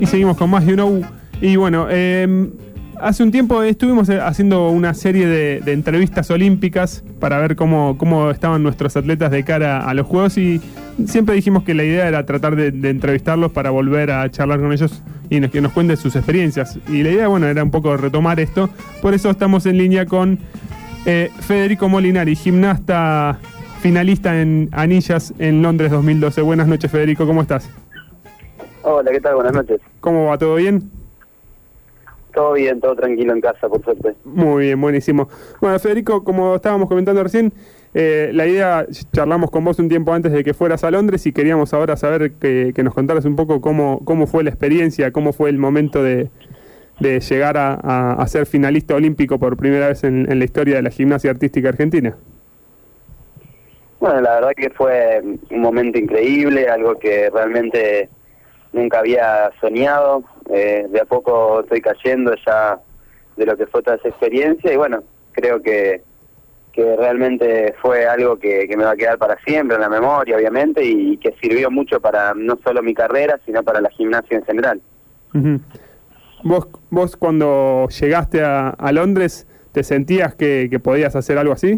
Y seguimos con más You Know. Y bueno, hace un tiempo estuvimos haciendo una serie de entrevistas olímpicas para ver cómo estaban nuestros atletas de cara a los Juegos, y siempre dijimos que la idea era tratar de entrevistarlos para volver a charlar con ellos y que nos cuenten sus experiencias. Y la idea, bueno, era un poco retomar esto. Por eso estamos en línea con Federico Molinari, gimnasta finalista en anillas en Londres 2012. Buenas noches, Federico, ¿cómo estás? Hola, ¿qué tal? Buenas noches. ¿Cómo va? ¿Todo bien? Todo bien, todo tranquilo en casa, por suerte. Muy bien, buenísimo. Bueno, Federico, como estábamos comentando recién, la idea, charlamos con vos un tiempo antes de que fueras a Londres y queríamos ahora saber que nos contaras un poco cómo fue la experiencia, cómo fue el momento de llegar a ser finalista olímpico por primera vez en la historia de la gimnasia artística argentina. Bueno, la verdad que fue un momento increíble, algo que realmente nunca había soñado. De a poco estoy cayendo ya de lo que fue toda esa experiencia y bueno, creo que realmente fue algo que me va a quedar para siempre en la memoria, obviamente, y que sirvió mucho para no solo mi carrera, sino para la gimnasia en general. Uh-huh. ¿Vos cuando llegaste a Londres, te sentías que podías hacer algo así?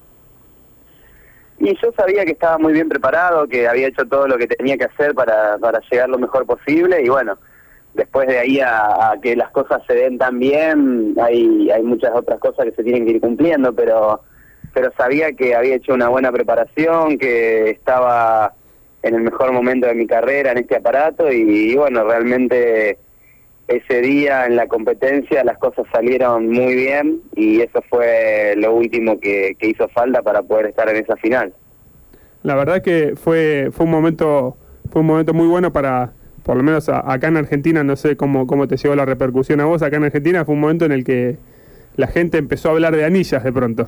Y yo sabía que estaba muy bien preparado, que había hecho todo lo que tenía que hacer para llegar lo mejor posible, y bueno, después de ahí a que las cosas se den tan bien, hay muchas otras cosas que se tienen que ir cumpliendo, pero sabía que había hecho una buena preparación, que estaba en el mejor momento de mi carrera en este aparato, y bueno, realmente ese día en la competencia las cosas salieron muy bien y eso fue lo último que hizo falta para poder estar en esa final. La verdad que fue un momento muy bueno para, por lo menos acá en Argentina, no sé cómo te llegó la repercusión a vos. Acá en Argentina fue un momento en el que la gente empezó a hablar de anillas de pronto.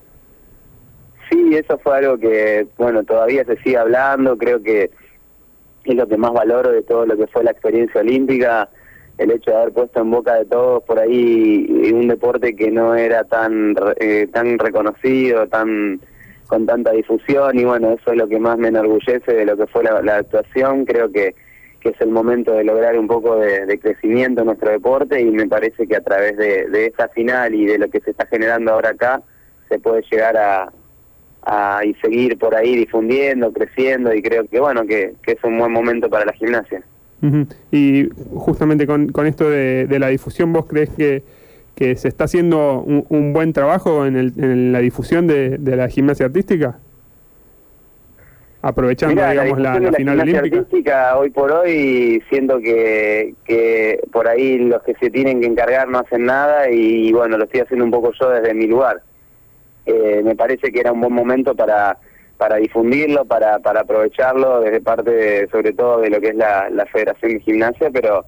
Sí, eso fue algo que, bueno, todavía se sigue hablando. Creo que es lo que más valoro de todo lo que fue la experiencia olímpica, el hecho de haber puesto en boca de todos por ahí un deporte que no era tan reconocido, con tanta difusión, y bueno, eso es lo que más me enorgullece de lo que fue la actuación. Creo que es el momento de lograr un poco de crecimiento en nuestro deporte, y me parece que a través de esa final y de lo que se está generando ahora acá, se puede llegar y seguir por ahí difundiendo, creciendo, y creo que bueno, que es un buen momento para la gimnasia. Uh-huh. Y justamente con esto de la difusión, ¿vos crees que se está haciendo un buen trabajo en la difusión de la gimnasia artística? Aprovechando, Mirá, digamos, la final olímpica. Artística, hoy por hoy siento que por ahí los que se tienen que encargar no hacen nada, y bueno, lo estoy haciendo un poco yo desde mi lugar. Me parece que era un buen momento para difundirlo, para aprovecharlo desde parte sobre todo de lo que es la Federación de Gimnasia, pero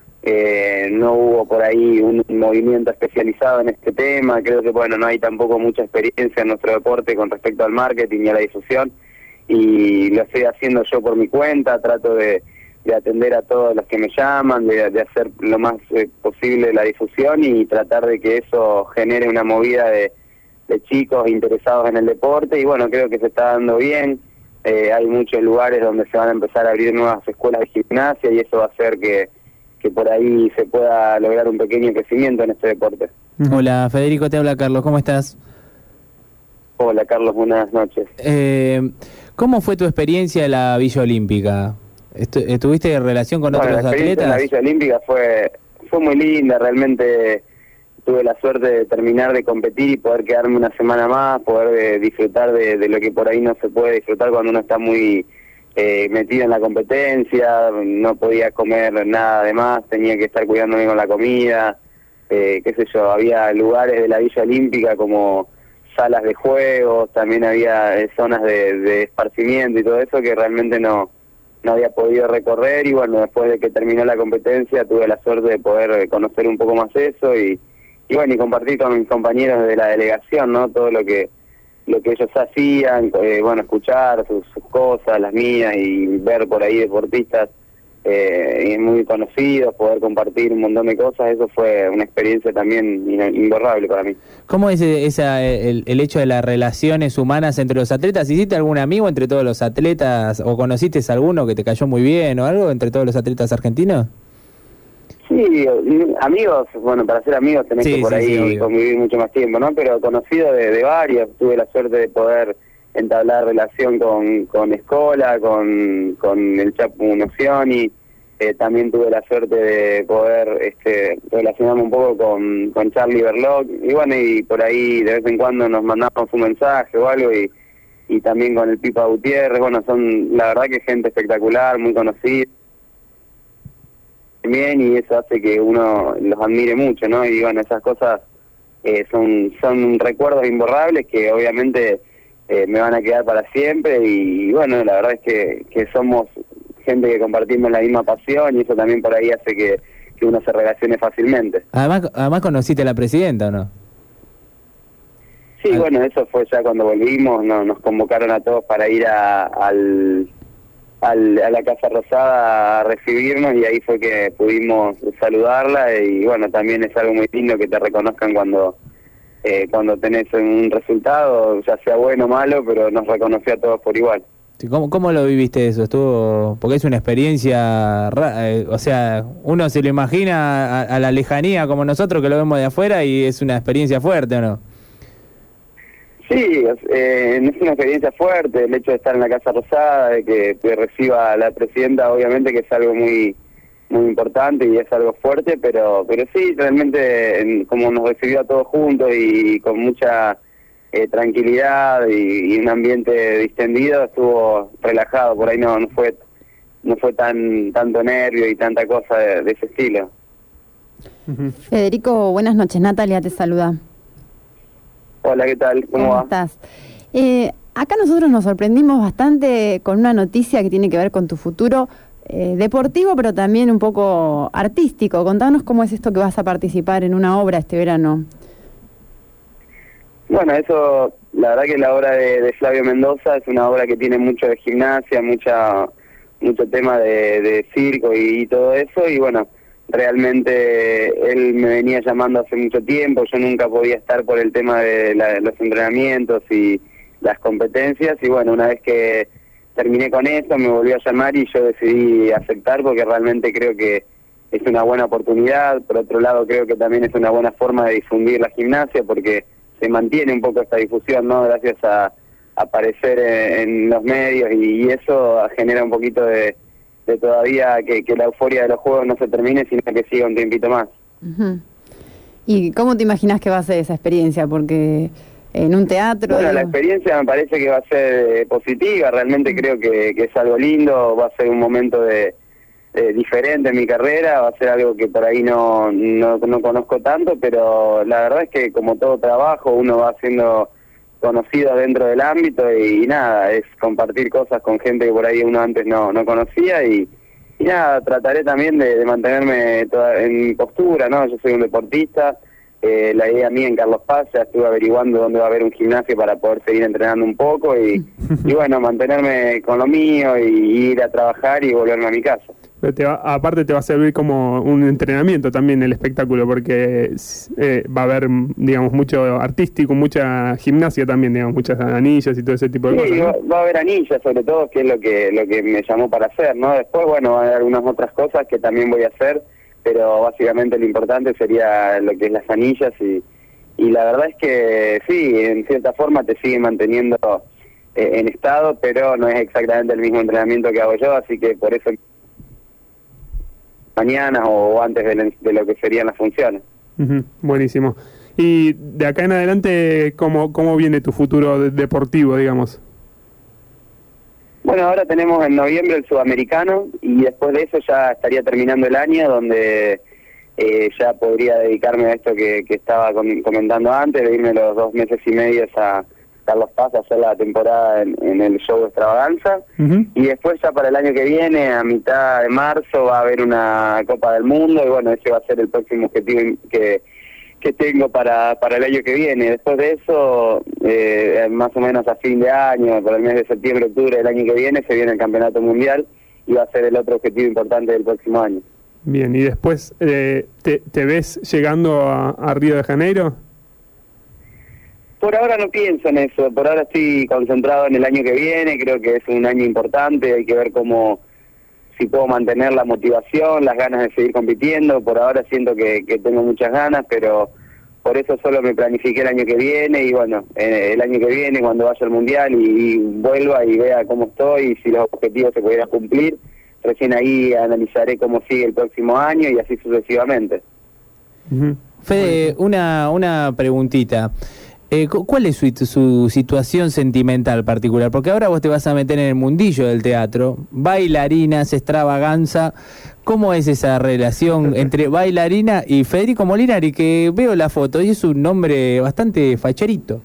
no hubo por ahí un movimiento especializado en este tema. Creo que bueno, no hay tampoco mucha experiencia en nuestro deporte con respecto al marketing y a la difusión, y lo estoy haciendo yo por mi cuenta. Trato de atender a todos los que me llaman, de hacer lo más posible la difusión y tratar de que eso genere una movida de chicos interesados en el deporte, y bueno, creo que se está dando bien. Hay muchos lugares donde se van a empezar a abrir nuevas escuelas de gimnasia, y eso va a hacer que por ahí se pueda lograr un pequeño crecimiento en este deporte. Hola, Federico, te habla Carlos, ¿cómo estás? Hola, Carlos, buenas noches. ¿Cómo fue tu experiencia en la Villa Olímpica? ¿Tuviste relación con otros atletas? En la Villa Olímpica fue muy linda, realmente. Tuve la suerte de terminar de competir y poder quedarme una semana más, poder disfrutar de lo que por ahí no se puede disfrutar cuando uno está muy metido en la competencia. No podía comer nada de más, tenía que estar cuidándome con la comida, qué sé yo. Había lugares de la Villa Olímpica como salas de juegos, también había zonas de esparcimiento y todo eso que realmente no había podido recorrer, y bueno, después de que terminó la competencia tuve la suerte de poder conocer un poco más eso y bueno, y compartir con mis compañeros de la delegación, ¿no? Todo lo que ellos hacían, bueno, escuchar sus cosas, las mías, y ver por ahí deportistas muy conocidos, poder compartir un montón de cosas. Eso fue una experiencia también imborrable para mí. ¿Cómo es el hecho de las relaciones humanas entre los atletas? ¿Hiciste algún amigo entre todos los atletas, o conociste a alguno que te cayó muy bien o algo entre todos los atletas argentinos? Sí, amigos, bueno, para ser amigos tenés que por ahí convivir mucho más tiempo, ¿no? Pero conocido de varios, tuve la suerte de poder entablar relación con Escola, con el Chapu Nocioni, también tuve la suerte de poder relacionarme un poco con Charlie Berloc, y bueno, y por ahí de vez en cuando nos mandamos un mensaje o algo, y también con el Pipa Gutiérrez, bueno, son la verdad que gente espectacular, muy conocida, bien, y eso hace que uno los admire mucho, ¿no? Y bueno, esas cosas son recuerdos imborrables que obviamente me van a quedar para siempre, y bueno, la verdad es que somos gente que compartimos la misma pasión, y eso también por ahí hace que uno se relacione fácilmente. Además conociste a la presidenta, ¿o no? Sí, bueno, eso fue ya cuando volvimos, nos convocaron a todos para ir a la Casa Rosada a recibirnos, y ahí fue que pudimos saludarla, y bueno, también es algo muy lindo que te reconozcan cuando tenés un resultado, ya sea bueno o malo, pero nos reconoció a todos por igual. ¿Cómo lo viviste eso? Porque es una experiencia, o sea, uno se lo imagina a la lejanía como nosotros que lo vemos de afuera, y es una experiencia fuerte, ¿o no? Sí, es una experiencia fuerte el hecho de estar en la Casa Rosada, de que te reciba la presidenta, obviamente que es algo muy muy importante y es algo fuerte, pero sí, realmente como nos recibió a todos juntos y con mucha tranquilidad y un ambiente distendido, estuvo relajado, por ahí no fue tanto nervio y tanta cosa de ese estilo. Federico, buenas noches, Natalia te saluda. Hola, ¿qué tal? ¿Cómo va? estás? Acá nosotros nos sorprendimos bastante con una noticia que tiene que ver con tu futuro deportivo, pero también un poco artístico. Contanos cómo es esto que vas a participar en una obra este verano. Bueno, eso, la verdad que la obra de Flavio Mendoza es una obra que tiene mucho de gimnasia, mucho tema de circo y todo eso, y bueno, realmente él me venía llamando hace mucho tiempo, yo nunca podía estar por el tema de los entrenamientos y las competencias, y bueno, una vez que terminé con eso me volvió a llamar y yo decidí aceptar porque realmente creo que es una buena oportunidad. Por otro lado, creo que también es una buena forma de difundir la gimnasia porque se mantiene un poco esta difusión, ¿no? Gracias a aparecer en los medios, y eso genera un poquito de todavía que la euforia de los juegos no se termine, sino que siga un tiempito más. Uh-huh. ¿Y cómo te imaginas que va a ser esa experiencia? Porque en un teatro... Bueno, la experiencia me parece que va a ser positiva, realmente creo que es algo lindo, va a ser un momento diferente en mi carrera, va a ser algo que por ahí no conozco tanto, pero la verdad es que como todo trabajo uno va siendo conocido dentro del ámbito y nada, es compartir cosas con gente que por ahí uno antes no conocía, y nada, trataré también de mantenerme en mi postura, ¿no? Yo soy un deportista, la idea mía en Carlos Paz, ya estuve averiguando dónde va a haber un gimnasio para poder seguir entrenando un poco y bueno, mantenerme con lo mío y ir a trabajar y volverme a mi casa. Aparte te va a servir como un entrenamiento también el espectáculo, porque va a haber, digamos, mucho artístico, mucha gimnasia también, digamos, muchas anillas y todo ese tipo de cosas, ¿no? Va a haber anillas sobre todo, que es lo que me llamó para hacer, ¿no? Después, bueno, va a haber algunas otras cosas que también voy a hacer, pero básicamente lo importante sería lo que es las anillas, y la verdad es que sí, en cierta forma te sigue manteniendo en estado, pero no es exactamente el mismo entrenamiento que hago yo, así que por eso mañana o antes de lo que serían las funciones. Uh-huh, buenísimo. Y de acá en adelante, ¿cómo viene tu futuro deportivo, digamos? Bueno, ahora tenemos en noviembre el Sudamericano, y después de eso ya estaría terminando el año, donde ya podría dedicarme a esto que estaba comentando antes, de irme los 2 meses y medio a Carlos Paz a hacer la temporada en el show de Extravaganza. Uh-huh. Y después ya para el año que viene, a mitad de marzo, va a haber una Copa del Mundo, y bueno, ese va a ser el próximo objetivo que tengo para el año que viene. Después de eso, más o menos a fin de año, por el mes de septiembre, octubre del año que viene, se viene el Campeonato Mundial, y va a ser el otro objetivo importante del próximo año. Bien, y después, ¿te ves llegando a Río de Janeiro? Por ahora no pienso en eso, por ahora estoy concentrado en el año que viene, creo que es un año importante, hay que ver cómo si puedo mantener la motivación, las ganas de seguir compitiendo. Por ahora siento que tengo muchas ganas, pero por eso solo me planifiqué el año que viene, y bueno, el año que viene cuando vaya al Mundial y vuelva y vea cómo estoy y si los objetivos se pudieran cumplir, recién ahí analizaré cómo sigue el próximo año y así sucesivamente. Fede, una preguntita. ¿Cuál es su situación sentimental particular? Porque ahora vos te vas a meter en el mundillo del teatro, bailarinas, extravaganza. ¿Cómo es esa relación entre bailarina y Federico Molinari? Que veo la foto y es un nombre bastante facherito.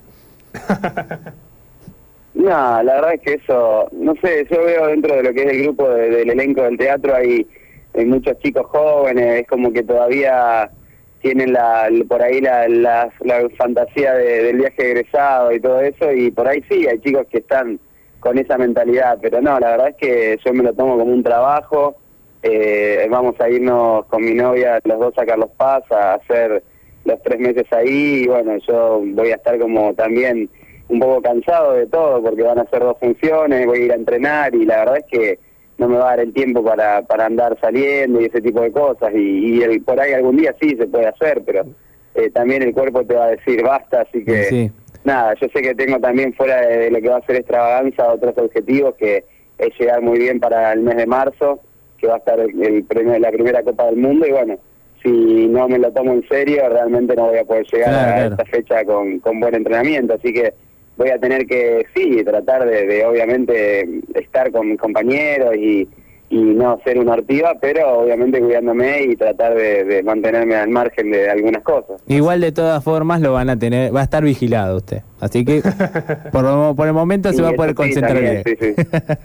No, la verdad es que eso, no sé, yo veo dentro de lo que es el grupo del elenco del teatro hay muchos chicos jóvenes, es como que todavía tienen por ahí la fantasía del viaje egresado y todo eso, y por ahí sí, hay chicos que están con esa mentalidad, pero no, la verdad es que yo me lo tomo como un trabajo. Vamos a irnos con mi novia los dos a Carlos Paz a hacer los 3 meses ahí, y bueno, yo voy a estar como también un poco cansado de todo, porque van a ser 2 funciones, voy a ir a entrenar, y la verdad es que no me va a dar el tiempo para andar saliendo y ese tipo de cosas, y por ahí algún día sí se puede hacer, pero también el cuerpo te va a decir basta, así que sí. Nada, yo sé que tengo también fuera de lo que va a ser extravaganza otros objetivos, que es llegar muy bien para el mes de marzo, que va a estar la primera Copa del Mundo, y bueno, si no me lo tomo en serio, realmente no voy a poder llegar a esta fecha con buen entrenamiento, así que voy a tener que, sí, tratar de obviamente estar con mis compañeros y no ser una ortiva, pero obviamente cuidándome y tratar de mantenerme al margen de algunas cosas. Igual de todas formas lo van a tener, va a estar vigilado usted, así que por el momento sí, se va a poder concentrar bien. Sí.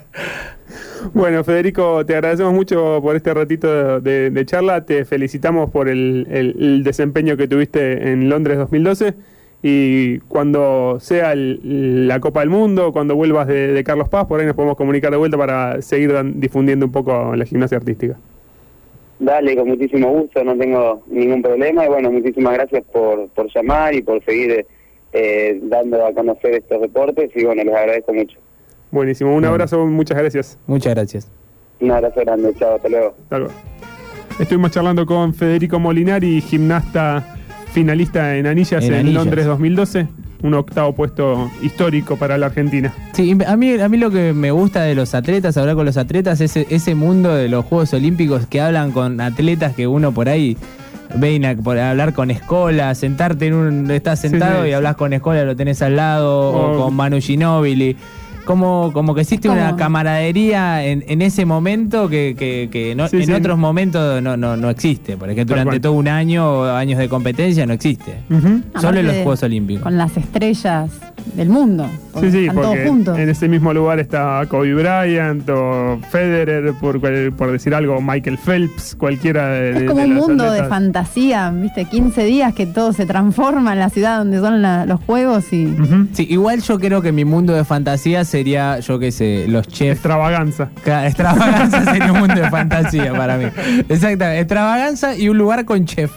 Bueno, Federico, te agradecemos mucho por este ratito de charla, te felicitamos por el desempeño que tuviste en Londres 2012. Y cuando sea la Copa del Mundo, cuando vuelvas de Carlos Paz, por ahí nos podemos comunicar de vuelta para seguir difundiendo un poco la gimnasia artística. Dale, con muchísimo gusto, no tengo ningún problema, y bueno, muchísimas gracias por llamar y por seguir dando a conocer estos deportes, y bueno, les agradezco mucho. Buenísimo, un abrazo, muchas gracias. Muchas gracias. Un abrazo grande, chao, hasta luego. Hasta luego. Estuvimos charlando con Federico Molinari, gimnasta finalista en Anillas en Londres 2012, un 8º puesto histórico para la Argentina. Sí, a mí lo que me gusta de los atletas, hablar con los atletas, es ese mundo de los Juegos Olímpicos, que hablan con atletas que uno por ahí ve por hablar con Escola, sentarte estás sentado y hablas con Escola, lo tenés al lado, o con Manu Ginóbili. Como que existe una camaradería en ese momento que no, en otros momentos no existe. Por ejemplo, durante todo un año, años de competencia, no existe. Solo en los Juegos Olímpicos. Con las estrellas del mundo. Sí, porque en ese mismo lugar está Kobe Bryant o Federer, por decir algo, Michael Phelps, cualquiera de Es como un mundo atletas. de fantasía, ¿viste? 15 días que todo se transforma en la ciudad donde son los juegos y... Sí, igual yo creo que mi mundo de fantasía sería, yo qué sé, los chefs. Extravaganza. Extravaganza sería un mundo de fantasía para mí. Exactamente, extravaganza y un lugar con chef.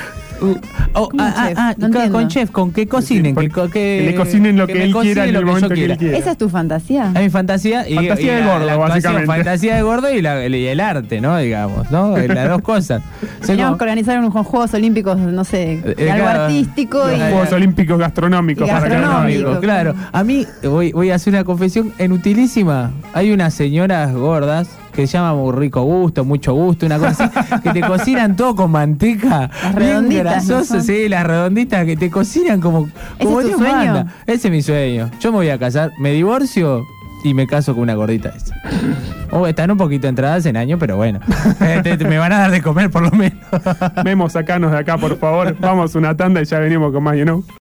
Con chef, con que cocinen, que le cocinen lo que él quiera en el momento que él quiera. ¿Esa es tu fantasía? Es mi fantasía y fantasía de gordo, básicamente. Fantasía de gordo y el arte, ¿no? Digamos, ¿no? Las dos cosas. Teníamos que organizar unos Juegos Olímpicos, no sé, algo artístico. Los Juegos Olímpicos gastronómicos. Claro. A mí, voy a hacer una confesión inutilísima. Hay unas señoras gordas que se llama muy rico gusto, mucho gusto, una cosa así, que te cocinan todo con manteca, las redonditas, grasoso, ¿no? Sí, las redonditas que te cocinan como ¿Ese es tu sueño? Manda. Ese es mi sueño. Yo me voy a casar, me divorcio y me caso con una gordita esa. Están un poquito entradas en año, pero bueno, me van a dar de comer por lo menos. Memo, sacanos de acá, por favor. Vamos una tanda y ya venimos con más,